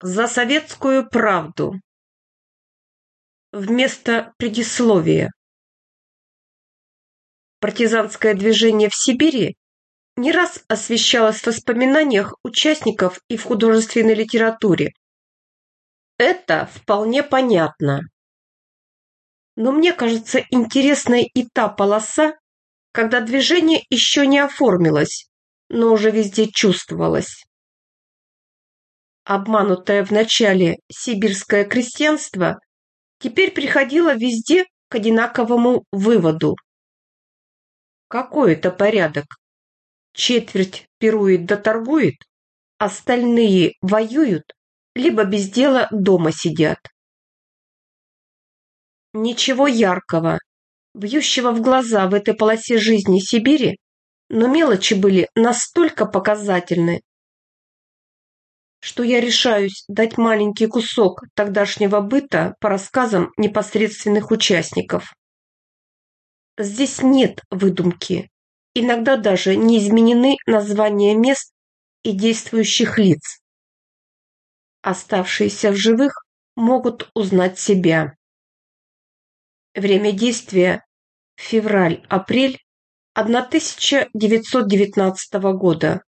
За советскую правду. Вместо предисловия. Партизанское движение в Сибири не раз освещалось в воспоминаниях участников и в художественной литературе. Это вполне понятно. Но мне кажется интересной и та полоса, когда движение еще не оформилось, но уже везде чувствовалось. Обманутое вначале сибирское крестьянство теперь приходило везде к одинаковому выводу. Какой это порядок? Четверть пирует да торгует, остальные воюют, либо без дела дома сидят. Ничего яркого, бьющего в глаза в этой полосе жизни Сибири, но мелочи были настолько показательны, что я решаюсь дать маленький кусок тогдашнего быта по рассказам непосредственных участников. Здесь нет выдумки, иногда даже не изменены названия мест и действующих лиц. Оставшиеся в живых могут узнать себя. Время действия – февраль-апрель 1919 года.